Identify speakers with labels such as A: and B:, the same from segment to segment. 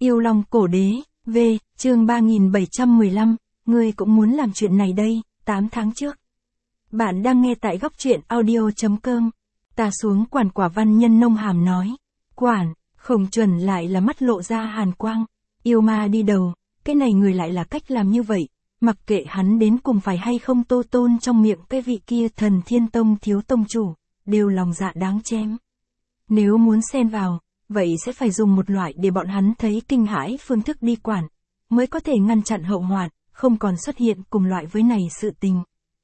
A: Yêu Long Cổ Đế, V, chương 3715, ngươi cũng muốn làm chuyện này đây, 8 tháng trước. Bạn đang nghe tại góc truyện audio.com. Ta xuống quản quả văn nhân nông hàm nói. Quản, Khổng Chuẩn lại là mắt lộ ra hàn quang. Yêu ma đi đầu, cái này người lại là cách làm như vậy. Mặc kệ hắn đến cùng phải hay không tô tôn trong miệng cái vị kia Thần Thiên Tông thiếu tông chủ, đều lòng dạ đáng chém. Nếu muốn xen vào, vậy sẽ phải dùng một loại để bọn hắn thấy kinh hãi phương thức đi quản, mới có thể ngăn chặn hậu hoạn, không còn xuất hiện cùng loại với này sự tình.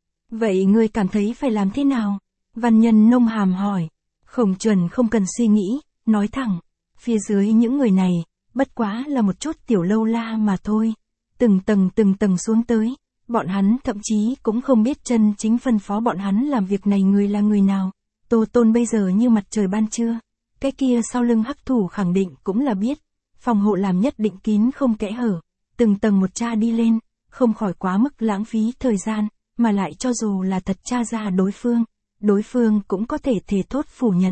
A: Vậy ngươi cảm thấy phải làm thế nào? Văn nhân nông hàm hỏi. Khổng Chuẩn không cần suy nghĩ, nói thẳng. Phía dưới những người này, bất quá là một chút tiểu lâu la mà thôi. Từng tầng xuống tới, bọn hắn thậm chí cũng không biết chân chính phân phó bọn hắn làm việc này người là người nào. Tô Tôn bây giờ như mặt trời ban trưa. Cái kia sau lưng hắc thủ khẳng định cũng là biết. Phòng hộ làm nhất định kín không kẽ hở. Từng tầng một tra đi lên, không khỏi quá mức lãng phí thời gian, mà lại cho dù là thật tra ra đối phương cũng có thể thề thốt phủ nhận.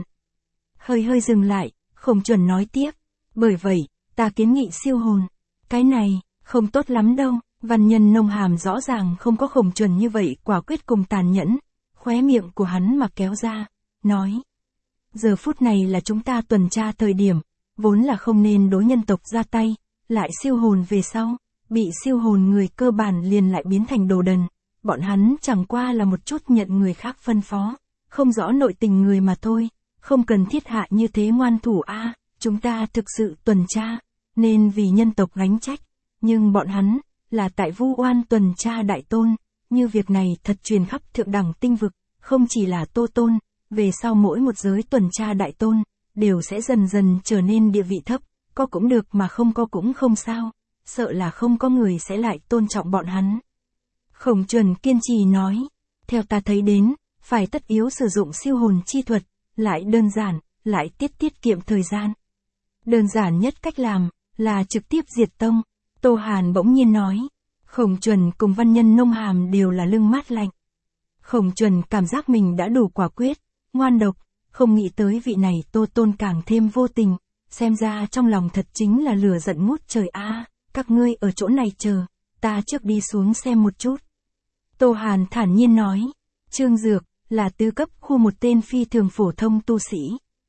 A: Hơi dừng lại, Khổng Chuẩn nói tiếp. Bởi vậy, ta kiến nghị siêu hồn. Cái này, không tốt lắm đâu. Văn nhân nông hàm rõ ràng không có Khổng Chuẩn như vậy quả quyết cùng tàn nhẫn. Khóe miệng của hắn mà kéo ra, nói. Giờ phút này là chúng ta tuần tra thời điểm, vốn là không nên đối nhân tộc ra tay, lại siêu hồn về sau, bị siêu hồn người cơ bản liền lại biến thành đồ đần. Bọn hắn chẳng qua là một chút nhận người khác phân phó, không rõ nội tình người mà thôi, không cần thiết hạ như thế ngoan thủ a. Chúng ta thực sự tuần tra, nên vì nhân tộc gánh trách, nhưng bọn hắn, là tại vu oan tuần tra đại tôn, như việc này thật truyền khắp thượng đẳng tinh vực, không chỉ là Tô Tôn, về sau mỗi một giới tuần tra đại tôn, đều sẽ dần dần trở nên địa vị thấp, có cũng được mà không có cũng không sao, sợ là không có người sẽ lại tôn trọng bọn hắn. Khổng Chuẩn kiên trì nói, theo ta thấy đến, phải tất yếu sử dụng siêu hồn chi thuật, lại đơn giản, lại tiết kiệm thời gian. Đơn giản nhất cách làm, là trực tiếp diệt tông. Tô Hàn bỗng nhiên nói, Khổng Chuẩn cùng văn nhân nông hàm đều là lưng mát lạnh. Khổng Chuẩn cảm giác mình đã đủ quả quyết, ngoan độc, không nghĩ tới vị này Tô Tôn càng thêm vô tình, xem ra trong lòng thật chính là lửa giận ngút trời a. Các ngươi ở chỗ này chờ, ta trước đi xuống xem một chút. Tô Hàn thản nhiên nói, Trương Dược, là tứ cấp khu một tên phi thường phổ thông tu sĩ.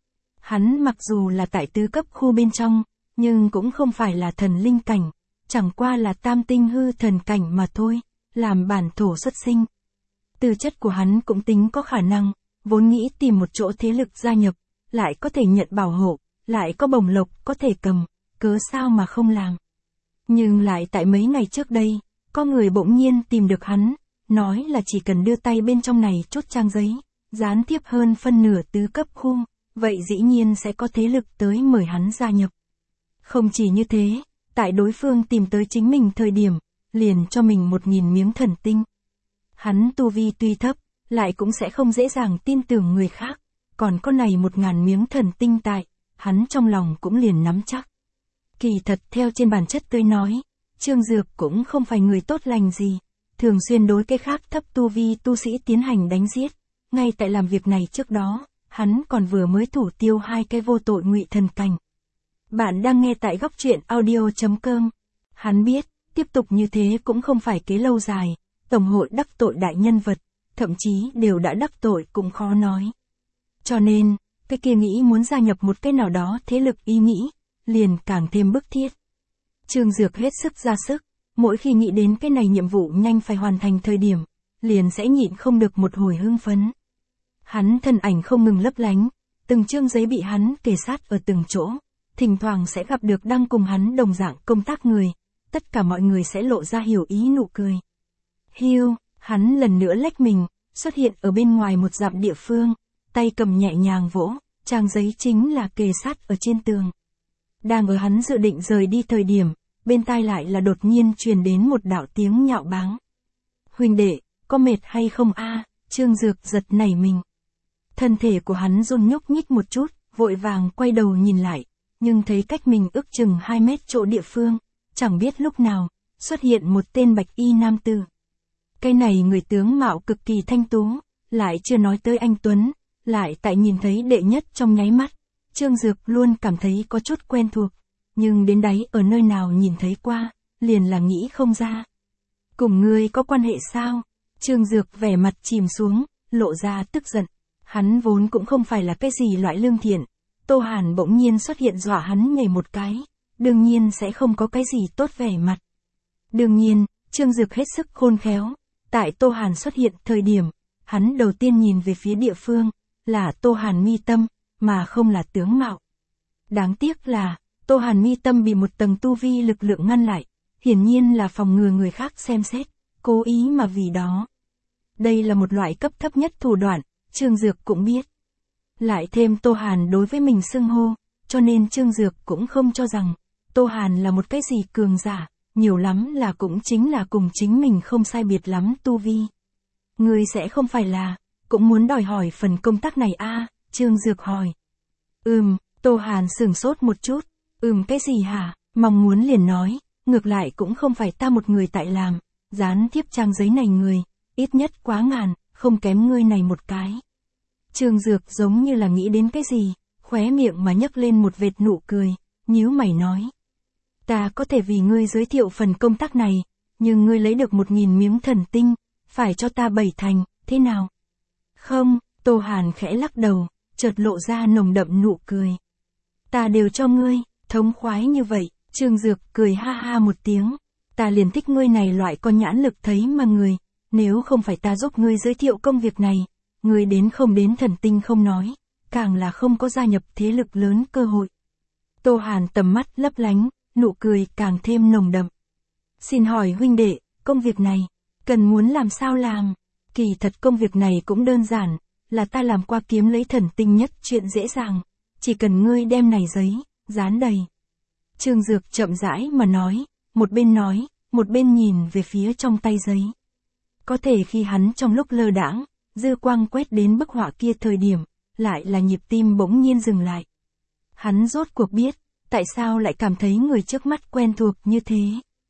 A: Hắn mặc dù là tại tứ cấp khu bên trong, nhưng cũng không phải là thần linh cảnh, chẳng qua là tam tinh hư thần cảnh mà thôi, làm bản thổ xuất sinh. Tư chất của hắn cũng tính có khả năng, vốn nghĩ tìm một chỗ thế lực gia nhập, lại có thể nhận bảo hộ, lại có bổng lộc có thể cầm, cớ sao mà không làm. Nhưng lại tại mấy ngày trước đây, có người bỗng nhiên tìm được hắn, nói là chỉ cần đưa tay bên trong này chút trang giấy, gián tiếp hơn phân nửa tứ cấp khu, vậy dĩ nhiên sẽ có thế lực tới mời hắn gia nhập. Không chỉ như thế, tại đối phương tìm tới chính mình thời điểm, liền cho mình 1000 miếng thần tinh. Hắn tu vi tuy thấp, lại cũng sẽ không dễ dàng tin tưởng người khác, còn có này 1000 miếng thần tinh tại, hắn trong lòng cũng liền nắm chắc. Kỳ thật theo trên bản chất tôi nói, Trương Dược cũng không phải người tốt lành gì, thường xuyên đối cái khác thấp tu vi tu sĩ tiến hành đánh giết. Ngay tại làm việc này trước đó, hắn còn vừa mới thủ tiêu 2 cái vô tội ngụy thần cảnh. Bạn đang nghe tại góc truyện audio.com. Hắn biết, tiếp tục như thế cũng không phải kế lâu dài, tổng hội đắc tội đại nhân vật, thậm chí đều đã đắc tội cũng khó nói. Cho nên, cái kia nghĩ muốn gia nhập một cái nào đó thế lực ý nghĩ, liền càng thêm bức thiết. Trương Dược hết sức ra sức, mỗi khi nghĩ đến cái này nhiệm vụ nhanh phải hoàn thành thời điểm, liền sẽ nhịn không được một hồi hưng phấn. Hắn thân ảnh không ngừng lấp lánh, từng chương giấy bị hắn kề sát ở từng chỗ, thỉnh thoảng sẽ gặp được đang cùng hắn đồng dạng công tác người, tất cả mọi người sẽ lộ ra hiểu ý nụ cười. Hiu, hắn lần nữa lách mình, xuất hiện ở bên ngoài một dặm địa phương, tay cầm nhẹ nhàng vỗ, trang giấy chính là kề sát ở trên tường. Đang ở hắn dự định rời đi thời điểm, bên tai lại là đột nhiên truyền đến một đạo tiếng nhạo báng. Huynh đệ, có mệt hay không a? Trương Dược giật nảy mình. Thân thể của hắn run nhúc nhích một chút, vội vàng quay đầu nhìn lại, nhưng thấy cách mình ước chừng 2 mét chỗ địa phương, chẳng biết lúc nào, xuất hiện một tên bạch y nam tử. Cái này người tướng mạo cực kỳ thanh tú, lại chưa nói tới anh tuấn, lại tại nhìn thấy đệ nhất trong nháy mắt, Trương Dược luôn cảm thấy có chút quen thuộc, nhưng đến đáy ở nơi nào nhìn thấy qua, liền là nghĩ không ra. Cùng ngươi có quan hệ sao? Trương Dược vẻ mặt chìm xuống, lộ ra tức giận. Hắn vốn cũng không phải là cái gì loại lương thiện. Tô Hàn bỗng nhiên xuất hiện dọa hắn nhảy một cái, đương nhiên sẽ không có cái gì tốt vẻ mặt. Đương nhiên, Trương Dược hết sức khôn khéo. Tại Tô Hàn xuất hiện thời điểm, hắn đầu tiên nhìn về phía địa phương, là Tô Hàn mi tâm, mà không là tướng mạo. Đáng tiếc là, Tô Hàn mi tâm bị một tầng tu vi lực lượng ngăn lại, hiển nhiên là phòng ngừa người khác xem xét, cố ý mà vì đó. Đây là một loại cấp thấp nhất thủ đoạn, Trương Dược cũng biết. Lại thêm Tô Hàn đối với mình xưng hô, cho nên Trương Dược cũng không cho rằng, Tô Hàn là một cái gì cường giả, nhiều lắm là cũng chính là cùng chính mình không sai biệt lắm tu vi. Ngươi sẽ không phải là, cũng muốn đòi hỏi phần công tác này a? Trương Dược hỏi. Tô Hàn sửng sốt một chút, cái gì hả, mong muốn liền nói, ngược lại cũng không phải ta một người tại làm, dán thiếp trang giấy này người, ít nhất quá ngàn, không kém ngươi này một cái. Trương Dược giống như là nghĩ đến cái gì, khóe miệng mà nhấc lên một vệt nụ cười, nhíu mày nói. Ta có thể vì ngươi giới thiệu phần công tác này, nhưng ngươi lấy được 1000 miếng thần tinh, phải cho ta 7 thành, thế nào? Không, Tô Hàn khẽ lắc đầu, chợt lộ ra nồng đậm nụ cười. Ta đều cho ngươi, thống khoái như vậy, Trương Dược cười ha ha một tiếng. Ta liền thích ngươi này loại có nhãn lực thấy mà người, nếu không phải ta giúp ngươi giới thiệu công việc này, ngươi đến không đến thần tinh không nói, càng là không có gia nhập thế lực lớn cơ hội. Tô Hàn tầm mắt lấp lánh, nụ cười càng thêm nồng đậm. Xin hỏi huynh đệ, công việc này, cần muốn làm sao làm? Kỳ thật công việc này cũng đơn giản, là ta làm qua kiếm lấy thần tinh nhất chuyện dễ dàng, chỉ cần ngươi đem này giấy, dán đầy. Trương Dược chậm rãi mà nói, một bên nhìn về phía trong tay giấy. Có thể khi hắn trong lúc lơ đãng, dư quang quét đến bức họa kia thời điểm, lại là nhịp tim bỗng nhiên dừng lại. Hắn rốt cuộc biết, tại sao lại cảm thấy người trước mắt quen thuộc như thế.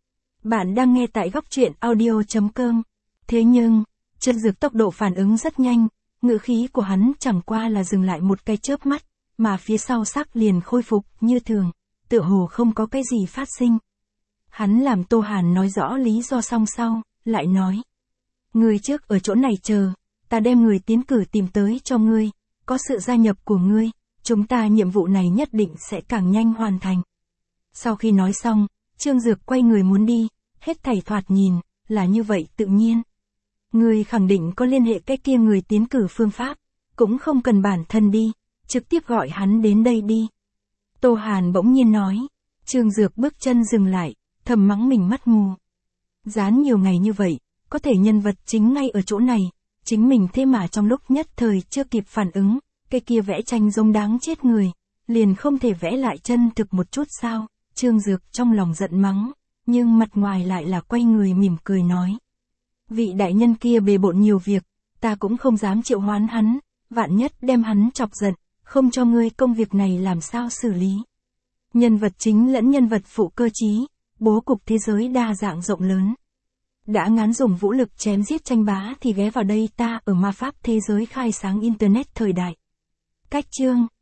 A: Bạn đang nghe tại góc truyện audio.com. Thế nhưng, Trương Dược tốc độ phản ứng rất nhanh, ngữ khí của hắn chẳng qua là dừng lại một cái chớp mắt, mà phía sau sắc liền khôi phục như thường, tựa hồ không có cái gì phát sinh. Hắn làm Tô Hàn nói rõ lý do xong sau, lại nói. Ngươi trước ở chỗ này chờ, ta đem người tiến cử tìm tới cho ngươi, có sự gia nhập của ngươi, chúng ta nhiệm vụ này nhất định sẽ càng nhanh hoàn thành. Sau khi nói xong, Trương Dược quay người muốn đi, hết thảy thoạt nhìn, là như vậy tự nhiên. Ngươi khẳng định có liên hệ cái kia người tiến cử phương pháp, cũng không cần bản thân đi, trực tiếp gọi hắn đến đây đi. Tô Hàn bỗng nhiên nói, Trương Dược bước chân dừng lại, thầm mắng mình mắt mù. Dán nhiều ngày như vậy, có thể nhân vật chính ngay ở chỗ này, chính mình thế mà trong lúc nhất thời chưa kịp phản ứng, cái kia vẽ tranh giống đáng chết người, liền không thể vẽ lại chân thực một chút sao? Trương Dược trong lòng giận mắng, nhưng mặt ngoài lại là quay người mỉm cười nói. Vị đại nhân kia bề bộn nhiều việc, ta cũng không dám triệu hoán hắn, vạn nhất đem hắn chọc giận, không cho ngươi công việc này làm sao xử lý. Nhân vật chính lẫn nhân vật phụ cơ trí, bố cục thế giới đa dạng rộng lớn. Đã ngán dùng vũ lực chém giết tranh bá thì ghé vào đây ta ở ma pháp thế giới khai sáng internet thời đại. Cách chương